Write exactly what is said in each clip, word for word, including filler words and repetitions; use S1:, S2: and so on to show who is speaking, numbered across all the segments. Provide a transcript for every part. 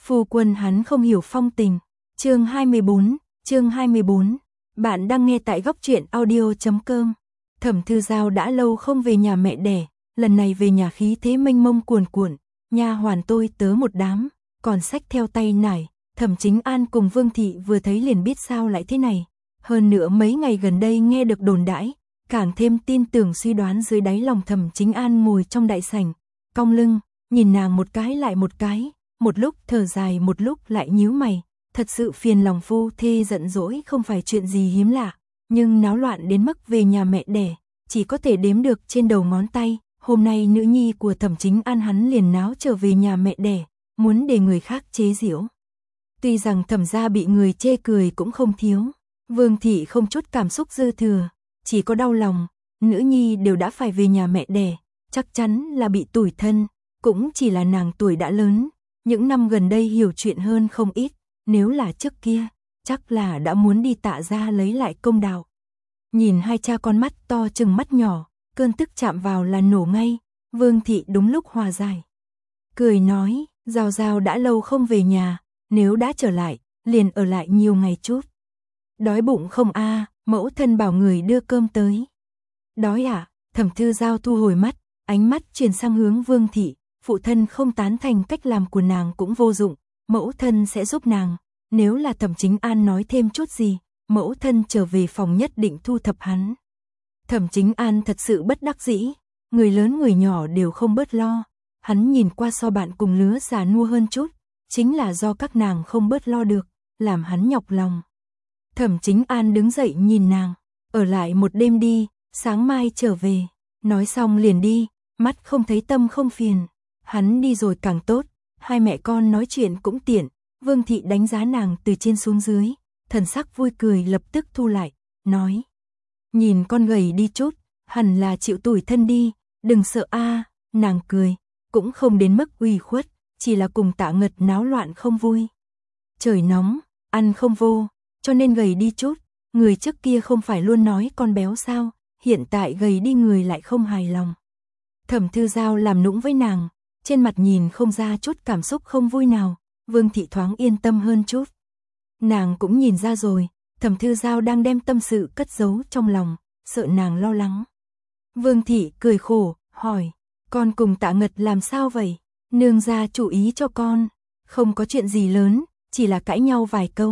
S1: Phu quân hắn không hiểu phong tình. Chương hai mươi bốn, chương hai mươi bốn. Bạn đang nghe tại góc truyện audio chấm com. Thẩm Thư Giao đã lâu không về nhà mẹ đẻ, lần này về nhà khí thế mênh mông cuồn cuộn, nha hoàn tôi tớ một đám, còn xách theo tay nải. Thẩm Chính An cùng Vương Thị vừa thấy liền biết sao lại thế này. Hơn nữa mấy ngày gần đây nghe được đồn đãi, càng thêm tin tưởng suy đoán dưới đáy lòng Thẩm Chính An ngồi trong đại sảnh, cong lưng, nhìn nàng một cái lại một cái, một lúc thở dài một lúc lại nhíu mày, thật sự phiền lòng phu thê giận dỗi không phải chuyện gì hiếm lạ, nhưng náo loạn đến mức về nhà mẹ đẻ, chỉ có thể đếm được trên đầu ngón tay. Hôm nay nữ nhi của Thẩm Chính An hắn liền náo trở về nhà mẹ đẻ, muốn để người khác chế giễu. Tuy rằng Thẩm gia bị người chê cười cũng không thiếu, Vương Thị không chút cảm xúc dư thừa, chỉ có đau lòng, nữ nhi đều đã phải về nhà mẹ đẻ, chắc chắn là bị tủi thân, cũng chỉ là nàng tuổi đã lớn, những năm gần đây hiểu chuyện hơn không ít, nếu là trước kia, chắc là đã muốn đi Tạ gia lấy lại công đạo. Nhìn hai cha con mắt to chừng mắt nhỏ, cơn tức chạm vào là nổ ngay, Vương Thị đúng lúc hòa giải. Cười nói, Giao Giao đã lâu không về nhà, nếu đã trở lại, liền ở lại nhiều ngày chút. Đói bụng không a? Mẫu thân bảo người đưa cơm tới. Đói ạ? À? Thẩm Thư Giao thu hồi mắt, ánh mắt chuyển sang hướng Vương Thị, phụ thân không tán thành cách làm của nàng cũng vô dụng, mẫu thân sẽ giúp nàng, nếu là Thẩm Chính An nói thêm chút gì, mẫu thân trở về phòng nhất định thu thập hắn. Thẩm Chính An thật sự bất đắc dĩ, người lớn người nhỏ đều không bớt lo, hắn nhìn qua so bạn cùng lứa già nua hơn chút, chính là do các nàng không bớt lo được, làm hắn nhọc lòng. Thẩm Chính An đứng dậy nhìn nàng, ở lại một đêm đi, sáng mai trở về, nói xong liền đi, mắt không thấy tâm không phiền, hắn đi rồi càng tốt, hai mẹ con nói chuyện cũng tiện. Vương Thị đánh giá nàng từ trên xuống dưới, thần sắc vui cười lập tức thu lại, nói, nhìn con gầy đi chút, hẳn là chịu tủi thân đi, đừng sợ a. Nàng cười, cũng không đến mức ủy khuất, chỉ là cùng Tạ Ngật náo loạn không vui. Trời nóng, ăn không vô, cho nên gầy đi chút, người trước kia không phải luôn nói con béo sao, hiện tại gầy đi người lại không hài lòng. Thẩm Thư Giao làm nũng với nàng, trên mặt nhìn không ra chút cảm xúc không vui nào, Vương Thị thoáng yên tâm hơn chút. Nàng cũng nhìn ra rồi, Thẩm Thư Giao đang đem tâm sự cất giấu trong lòng, sợ nàng lo lắng. Vương Thị cười khổ, hỏi, con cùng Tạ Ngật làm sao vậy? Nương gia chủ ý cho con, không có chuyện gì lớn, chỉ là cãi nhau vài câu.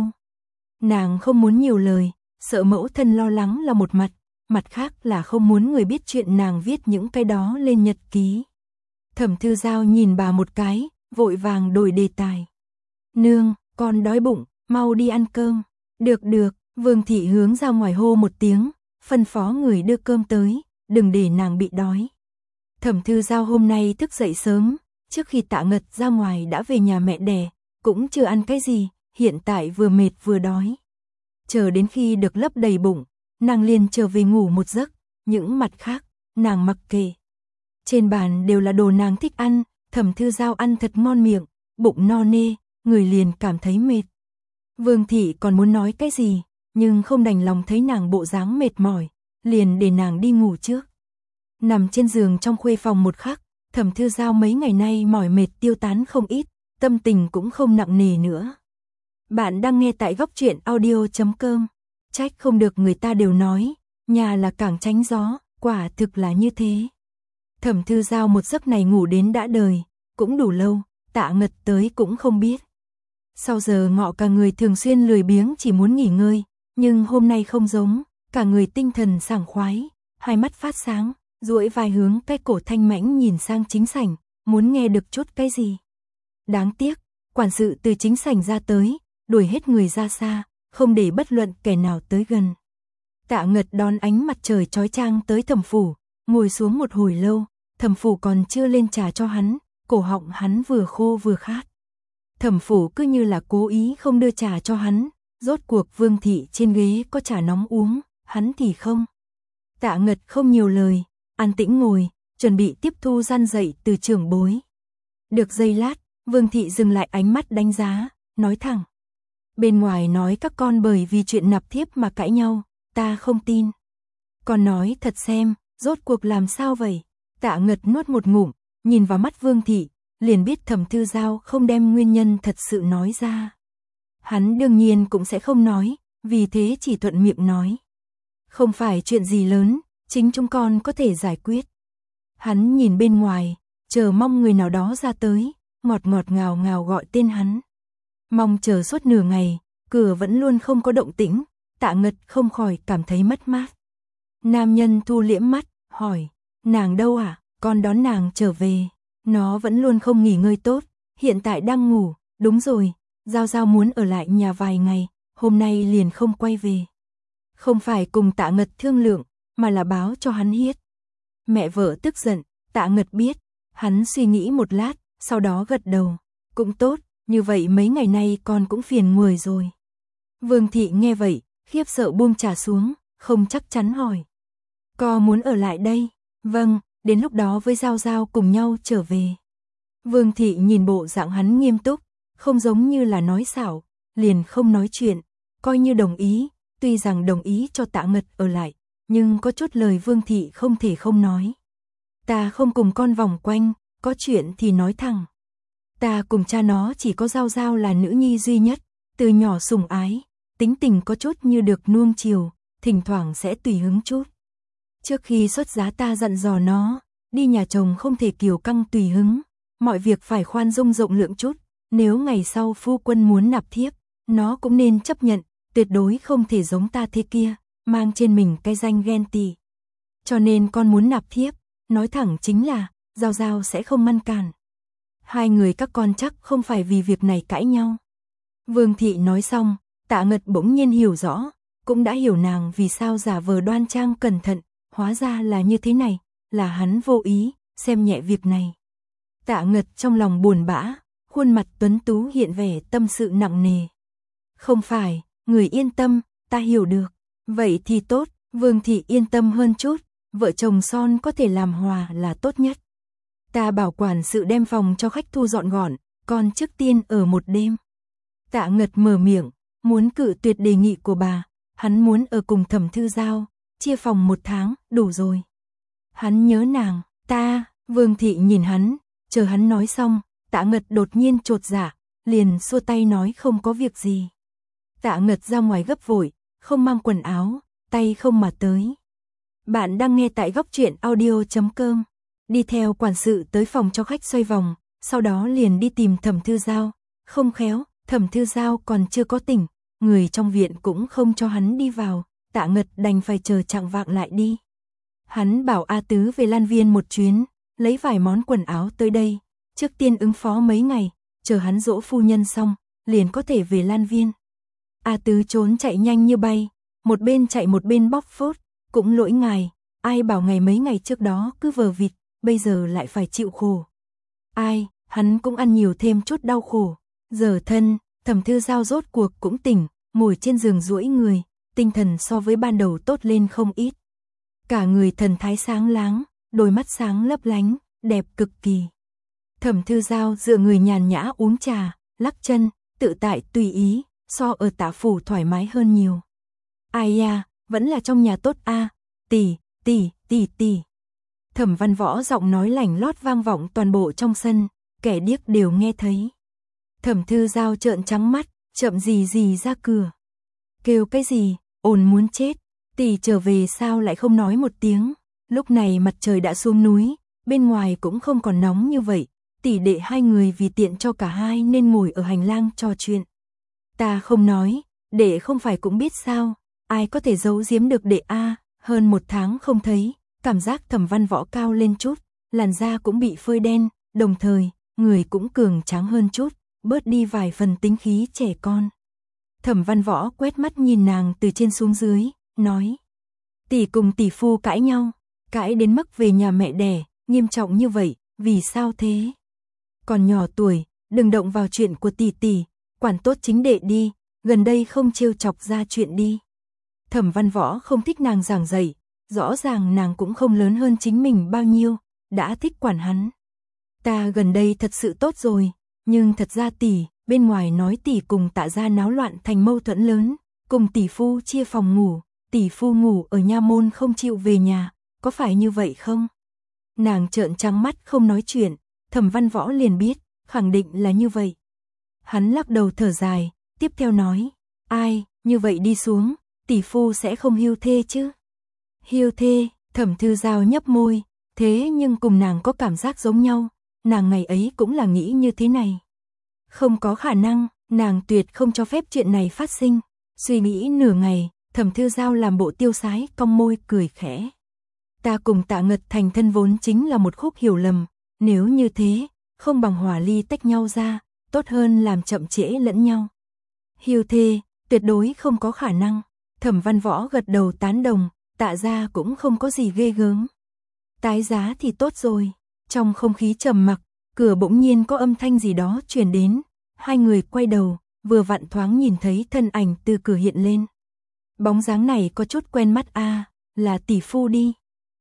S1: Nàng không muốn nhiều lời, sợ mẫu thân lo lắng là một mặt, mặt khác là không muốn người biết chuyện nàng viết những cái đó lên nhật ký. Thẩm Thư Giao nhìn bà một cái, vội vàng đổi đề tài. Nương, con đói bụng, mau đi ăn cơm. Được được, Vương Thị hướng ra ngoài hô một tiếng, phân phó người đưa cơm tới, đừng để nàng bị đói. Thẩm Thư Giao hôm nay thức dậy sớm, trước khi Tạ Ngật ra ngoài đã về nhà mẹ đẻ, cũng chưa ăn cái gì, hiện tại vừa mệt vừa đói. Chờ đến khi được lấp đầy bụng, nàng liền trở về ngủ một giấc, những mặt khác, nàng mặc kệ. Trên bàn đều là đồ nàng thích ăn, Thẩm Thư Giao ăn thật ngon miệng, bụng no nê, người liền cảm thấy mệt. Vương Thị còn muốn nói cái gì, nhưng không đành lòng thấy nàng bộ dáng mệt mỏi, liền để nàng đi ngủ trước. Nằm trên giường trong khuê phòng một khắc, Thẩm Thư Giao mấy ngày nay mỏi mệt tiêu tán không ít, tâm tình cũng không nặng nề nữa. Bạn đang nghe tại góc truyện audio chấm com. Trách không được người ta đều nói, nhà là cảng tránh gió, quả thực là như thế. Thẩm Thư Giao một giấc này ngủ đến đã đời, cũng đủ lâu, Tạ Ngật tới cũng không biết. Sau giờ ngọ cả người thường xuyên lười biếng chỉ muốn nghỉ ngơi, nhưng hôm nay không giống, cả người tinh thần sảng khoái, hai mắt phát sáng, duỗi vai hướng cái cổ thanh mãnh nhìn sang chính sảnh, muốn nghe được chút cái gì. Đáng tiếc, quản sự từ chính sảnh ra tới, đuổi hết người ra xa, không để bất luận kẻ nào tới gần. Tạ Ngật đón ánh mặt trời chói chang tới thẩm phủ, ngồi xuống một hồi lâu, thẩm phủ còn chưa lên trà cho hắn, cổ họng hắn vừa khô vừa khát. Thẩm phủ cứ như là cố ý không đưa trà cho hắn, rốt cuộc Vương Thị trên ghế có trà nóng uống, hắn thì không. Tạ Ngật không nhiều lời, an tĩnh ngồi, chuẩn bị tiếp thu gian dạy từ trưởng bối. Được giây lát, Vương Thị dừng lại ánh mắt đánh giá, nói thẳng. Bên ngoài nói các con bởi vì chuyện nạp thiếp mà cãi nhau, ta không tin. Con nói thật xem, rốt cuộc làm sao vậy? Tạ Ngật nuốt một ngụm, nhìn vào mắt Vương Thị, liền biết Thẩm Thư Giao không đem nguyên nhân thật sự nói ra. Hắn đương nhiên cũng sẽ không nói, vì thế chỉ thuận miệng nói. Không phải chuyện gì lớn, chính chúng con có thể giải quyết. Hắn nhìn bên ngoài, chờ mong người nào đó ra tới, ngọt ngọt ngào ngào gọi tên hắn. Mong chờ suốt nửa ngày, cửa vẫn luôn không có động tĩnh, Tạ Ngật không khỏi cảm thấy mất mát. Nam nhân thu liễm mắt, hỏi, nàng đâu à, con đón nàng trở về. Nó vẫn luôn không nghỉ ngơi tốt, hiện tại đang ngủ, đúng rồi, Giao Giao muốn ở lại nhà vài ngày, hôm nay liền không quay về. Không phải cùng Tạ Ngật thương lượng, mà là báo cho hắn biết. Mẹ vợ tức giận, Tạ Ngật biết, hắn suy nghĩ một lát, sau đó gật đầu, cũng tốt, như vậy mấy ngày nay con cũng phiền người rồi. Vương Thị nghe vậy, khiếp sợ buông trà xuống, không chắc chắn hỏi. Con muốn ở lại đây? Vâng, đến lúc đó với Giao Giao cùng nhau trở về. Vương Thị nhìn bộ dạng hắn nghiêm túc, không giống như là nói xảo, liền không nói chuyện, coi như đồng ý, tuy rằng đồng ý cho Tạ Ngật ở lại, nhưng có chút lời Vương Thị không thể không nói. Ta không cùng con vòng quanh, có chuyện thì nói thẳng. Ta cùng cha nó chỉ có Giao Giao là nữ nhi duy nhất, từ nhỏ sủng ái, tính tình có chút như được nuông chiều, thỉnh thoảng sẽ tùy hứng chút. Trước khi xuất giá ta dặn dò nó, đi nhà chồng không thể kiều căng tùy hứng, mọi việc phải khoan dung rộng lượng chút, nếu ngày sau phu quân muốn nạp thiếp, nó cũng nên chấp nhận, tuyệt đối không thể giống ta thế kia, mang trên mình cái danh ghen tị. Cho nên con muốn nạp thiếp, nói thẳng chính là, Giao Giao sẽ không ngăn cản. Hai người các con chắc không phải vì việc này cãi nhau. Vương Thị nói xong, Tạ Ngật bỗng nhiên hiểu rõ, cũng đã hiểu nàng vì sao giả vờ đoan trang cẩn thận, hóa ra là như thế này, là hắn vô ý, xem nhẹ việc này. Tạ Ngật trong lòng buồn bã, khuôn mặt tuấn tú hiện vẻ tâm sự nặng nề. Không phải, người yên tâm, ta hiểu được. Vậy thì tốt, Vương Thị yên tâm hơn chút, vợ chồng son có thể làm hòa là tốt nhất. Ta bảo quản sự đem phòng cho khách thu dọn gọn, còn trước tiên ở một đêm. Tạ Ngật mở miệng, muốn cự tuyệt đề nghị của bà, hắn muốn ở cùng Thẩm Thư Giao, chia phòng một tháng, đủ rồi. Hắn nhớ nàng, ta, Vương Thị nhìn hắn, chờ hắn nói xong, Tạ Ngật đột nhiên chột dạ, liền xua tay nói không có việc gì. Tạ Ngật ra ngoài gấp vội, không mang quần áo, tay không mà tới. Bạn đang nghe tại góc truyện audio chấm com. Đi theo quản sự tới phòng cho khách xoay vòng, sau đó liền đi tìm Thẩm Thư Giao. Không khéo, Thẩm Thư Giao còn chưa có tỉnh, người trong viện cũng không cho hắn đi vào, Tạ Ngật đành phải chờ chạng vạng lại đi. Hắn bảo A Tứ về Lan Viên một chuyến, lấy vài món quần áo tới đây, trước tiên ứng phó mấy ngày, chờ hắn dỗ phu nhân xong, liền có thể về Lan Viên. A Tứ trốn chạy nhanh như bay, một bên chạy một bên bóc phốt, cũng lỗi ngài, ai bảo ngày mấy ngày trước đó cứ vờ vịt, bây giờ lại phải chịu khổ. Ai, hắn cũng ăn nhiều thêm chút đau khổ. Giờ thân, Thẩm Thư Giao rốt cuộc cũng tỉnh, ngồi trên giường duỗi người, tinh thần so với ban đầu tốt lên không ít. Cả người thần thái sáng láng, đôi mắt sáng lấp lánh, đẹp cực kỳ. Thẩm Thư Giao dựa người nhàn nhã uống trà, lắc chân, tự tại tùy ý, so ở Tạ phủ thoải mái hơn nhiều. Ai ya, vẫn là trong nhà tốt a, tỷ, tỷ, tỷ tỷ. Thẩm Văn Võ giọng nói lảnh lót vang vọng toàn bộ trong sân, kẻ điếc đều nghe thấy. Thẩm Thư Giao trợn trắng mắt, chậm gì gì ra cửa. Kêu cái gì, ồn muốn chết, tỷ trở về sao lại không nói một tiếng. Lúc này mặt trời đã xuống núi, bên ngoài cũng không còn nóng như vậy, tỷ đệ hai người vì tiện cho cả hai nên ngồi ở hành lang trò chuyện. Ta không nói, đệ không phải cũng biết sao, ai có thể giấu giếm được đệ a, hơn một tháng không thấy, cảm giác Thẩm Văn Võ cao lên chút, làn da cũng bị phơi đen, đồng thời, người cũng cường tráng hơn chút, bớt đi vài phần tính khí trẻ con. Thẩm Văn Võ quét mắt nhìn nàng từ trên xuống dưới, nói: "Tỷ cùng tỷ phu cãi nhau, cãi đến mức về nhà mẹ đẻ, nghiêm trọng như vậy, vì sao thế? Còn nhỏ tuổi, đừng động vào chuyện của tỷ tỷ, quản tốt chính đệ đi, gần đây không trêu chọc ra chuyện đi." Thẩm Văn Võ không thích nàng giảng dạy, rõ ràng nàng cũng không lớn hơn chính mình bao nhiêu, đã thích quản hắn. Ta gần đây thật sự tốt rồi, nhưng thật ra tỷ, bên ngoài nói tỷ cùng Tạ gia náo loạn thành mâu thuẫn lớn, cùng tỷ phu chia phòng ngủ, tỷ phu ngủ ở nha môn không chịu về nhà, có phải như vậy không? Nàng trợn trắng mắt không nói chuyện, Thẩm Văn Võ liền biết, khẳng định là như vậy. Hắn lắc đầu thở dài, tiếp theo nói, ai, như vậy đi xuống, tỷ phu sẽ không hưu thê chứ? Hưu thê, Thẩm Thư Giao nhấp môi, thế nhưng cùng nàng có cảm giác giống nhau, nàng ngày ấy cũng là nghĩ như thế này. Không có khả năng, nàng tuyệt không cho phép chuyện này phát sinh. Suy nghĩ nửa ngày, Thẩm Thư Giao làm bộ tiêu sái, cong môi cười khẽ. Ta cùng Tạ Ngật thành thân vốn chính là một khúc hiểu lầm, nếu như thế, không bằng hòa ly tách nhau ra, tốt hơn làm chậm trễ lẫn nhau. Hưu thê, tuyệt đối không có khả năng. Thẩm Văn Võ gật đầu tán đồng, Tạ gia cũng không có gì ghê gớm. Tái giá thì tốt rồi. Trong không khí trầm mặc, cửa bỗng nhiên có âm thanh gì đó truyền đến. Hai người quay đầu, vừa vặn thoáng nhìn thấy thân ảnh từ cửa hiện lên. Bóng dáng này có chút quen mắt a, à, là tỷ phu đi.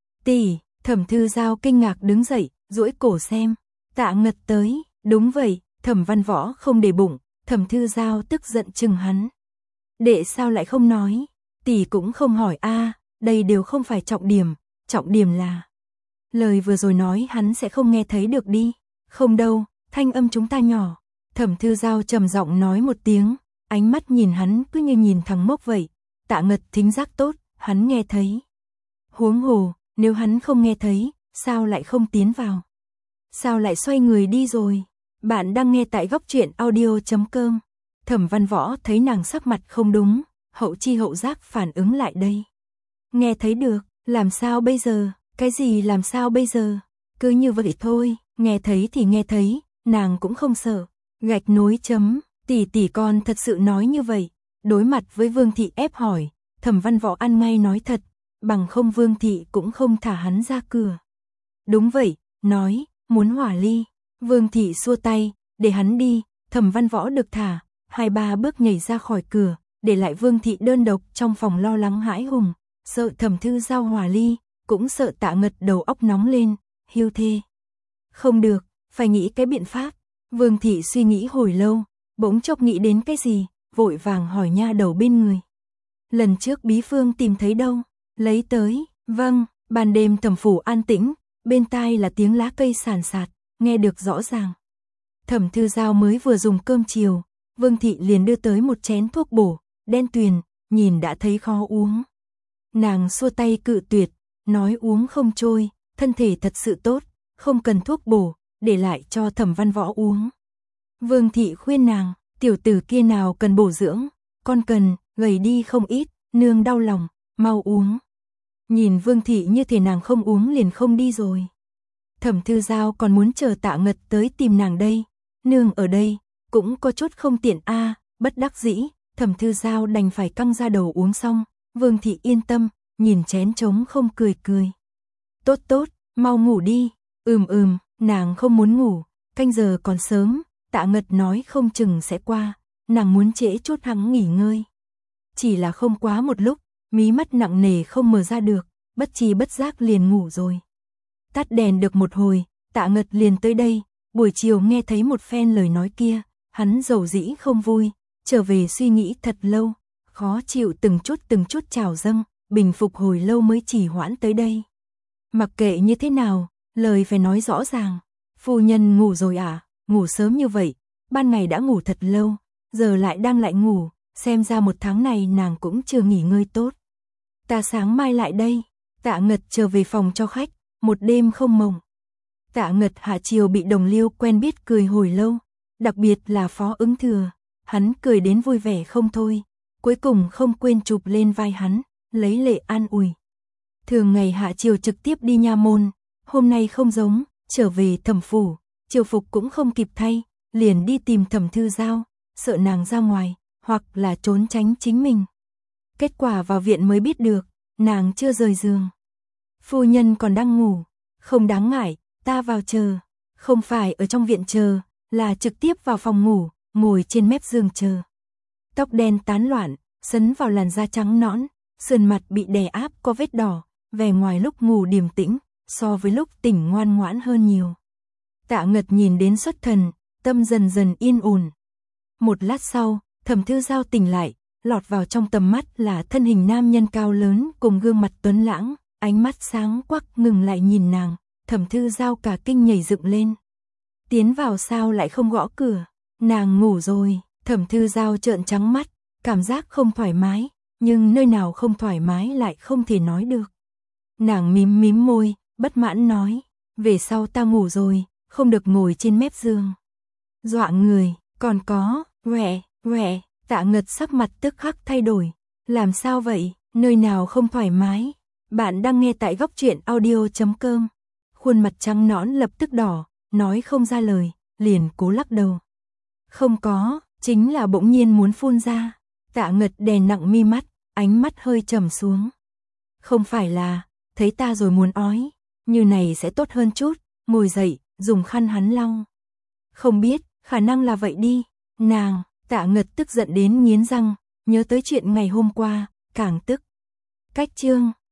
S1: Tỷ, Thẩm Thư Giao kinh ngạc đứng dậy, duỗi cổ xem. Tạ Ngật tới, đúng vậy, Thẩm Văn Võ không để bụng, Thẩm Thư Giao tức giận chừng hắn. Đệ sao lại không nói, tỷ cũng không hỏi a, à, đây đều không phải trọng điểm, trọng điểm là... Lời vừa rồi nói hắn sẽ không nghe thấy được đi. Không đâu, thanh âm chúng ta nhỏ. Thẩm Thư Giao trầm giọng nói một tiếng, ánh mắt nhìn hắn cứ như nhìn thằng mốc vậy. Tạ Ngật thính giác tốt, hắn nghe thấy. Huống hồ, nếu hắn không nghe thấy, sao lại không tiến vào? Sao lại xoay người đi rồi? Bạn đang nghe tại góc truyện audio chấm com. Thẩm Văn Võ thấy nàng sắc mặt không đúng, hậu chi hậu giác phản ứng lại đây. Nghe thấy được, làm sao bây giờ? Cái gì làm sao bây giờ? Cứ như vậy thôi, nghe thấy thì nghe thấy, nàng cũng không sợ. Gạch nối chấm, tỷ tỷ con thật sự nói như vậy. Đối mặt với Vương Thị ép hỏi, Thẩm Văn Võ ăn ngay nói thật, bằng không Vương Thị cũng không thả hắn ra cửa. Đúng vậy, nói, muốn hỏa ly. Vương Thị xua tay, để hắn đi. Thẩm Văn Võ được thả, hai ba bước nhảy ra khỏi cửa, để lại Vương Thị đơn độc trong phòng lo lắng hãi hùng, sợ Thẩm Thư Giao hỏa ly, cũng sợ Tạ Ngật đầu óc nóng lên, hưu thê. Không được, phải nghĩ cái biện pháp. Vương Thị suy nghĩ hồi lâu, bỗng chốc nghĩ đến cái gì, vội vàng hỏi nha đầu bên người. Lần trước Bí Phương tìm thấy đâu? Lấy tới, vâng. Ban đêm thẩm phủ an tĩnh, bên tai là tiếng lá cây sàn sạt, nghe được rõ ràng. Thẩm Thư Giao mới vừa dùng cơm chiều, Vương Thị liền đưa tới một chén thuốc bổ, đen tuyền, nhìn đã thấy khó uống. Nàng xua tay cự tuyệt, nói uống không trôi, thân thể thật sự tốt, không cần thuốc bổ, để lại cho Thẩm Văn Võ uống. Vương Thị khuyên nàng, tiểu tử kia nào cần bổ dưỡng, con cần, gầy đi không ít, nương đau lòng, mau uống. Nhìn Vương Thị như thể nàng không uống liền không đi rồi. Thẩm Thư Giao còn muốn chờ Tạ Ngật tới tìm nàng đây, nương ở đây, cũng có chút không tiện a, à, bất đắc dĩ, Thẩm Thư Giao đành phải căng ra đầu uống xong, Vương Thị yên tâm, nhìn chén trống không cười cười. Tốt tốt, mau ngủ đi, ừm ừm, nàng không muốn ngủ, canh giờ còn sớm, Tạ Ngật nói không chừng sẽ qua, nàng muốn trễ chút hắn nghỉ ngơi. Chỉ là không quá một lúc, mí mắt nặng nề không mở ra được, bất chi bất giác liền ngủ rồi. Tắt đèn được một hồi, Tạ Ngật liền tới đây, buổi chiều nghe thấy một phen lời nói kia, hắn dầu dĩ không vui, trở về suy nghĩ thật lâu, khó chịu từng chút từng chút trào dâng, bình phục hồi lâu mới chỉ hoãn tới đây. Mặc kệ như thế nào, lời phải nói rõ ràng. Phu nhân ngủ rồi à? Ngủ sớm như vậy, ban ngày đã ngủ thật lâu, giờ lại đang lại ngủ, xem ra một tháng này nàng cũng chưa nghỉ ngơi tốt. Ta sáng mai lại đây. Tạ Ngật trở về phòng cho khách, một đêm không mộng. Tạ Ngật hạ chiều bị đồng liêu quen biết cười hồi lâu, đặc biệt là Phó Ứng Thừa, hắn cười đến vui vẻ không thôi, cuối cùng không quên chụp lên vai hắn, lấy lệ an ủi. Thường ngày hạ chiều trực tiếp đi nha môn, hôm nay không giống, trở về thẩm phủ, triều phục cũng không kịp thay, liền đi tìm Thẩm Thư Giao, sợ nàng ra ngoài, hoặc là trốn tránh chính mình. Kết quả vào viện mới biết được, nàng chưa rời giường. Phu nhân còn đang ngủ, không đáng ngại, ta vào chờ, không phải ở trong viện chờ, là trực tiếp vào phòng ngủ, ngồi trên mép giường chờ. Tóc đen tán loạn, sấn vào làn da trắng nõn, sườn mặt bị đè áp có vết đỏ, vẻ ngoài lúc ngủ điềm tĩnh, so với lúc tỉnh ngoan ngoãn hơn nhiều. Tạ Ngật nhìn đến xuất thần, tâm dần dần yên ổn. Một lát sau, Thẩm Thư Giao tỉnh lại, lọt vào trong tầm mắt là thân hình nam nhân cao lớn cùng gương mặt tuấn lãng, ánh mắt sáng quắc ngừng lại nhìn nàng, Thẩm Thư Giao cả kinh nhảy dựng lên. tiến vào sao lại không gõ cửa, nàng ngủ rồi. Thẩm Thư Giao trợn trắng mắt, cảm giác không thoải mái, nhưng nơi nào không thoải mái lại không thể nói được. Nàng mím mím môi, bất mãn nói, về sau ta ngủ rồi, không được ngồi trên mép giường. Dọa người, còn có, quẹ, quẹ, Tạ Ngật sắc mặt tức khắc thay đổi. Làm sao vậy, nơi nào không thoải mái? Bạn đang nghe tại góc truyện audio chấm com. Khuôn mặt trắng nõn lập tức đỏ, nói không ra lời, liền cố lắc đầu. Không có, chính là bỗng nhiên muốn phun ra. Tạ Ngật đè nặng mi mắt, ánh mắt hơi trầm xuống. Không phải là, thấy ta rồi muốn ói, như này sẽ tốt hơn chút, ngồi dậy, dùng khăn hắn lau. Không biết, khả năng là vậy đi. Nàng, Tạ Ngật tức giận đến nghiến răng, nhớ tới chuyện ngày hôm qua, càng tức. Cách chương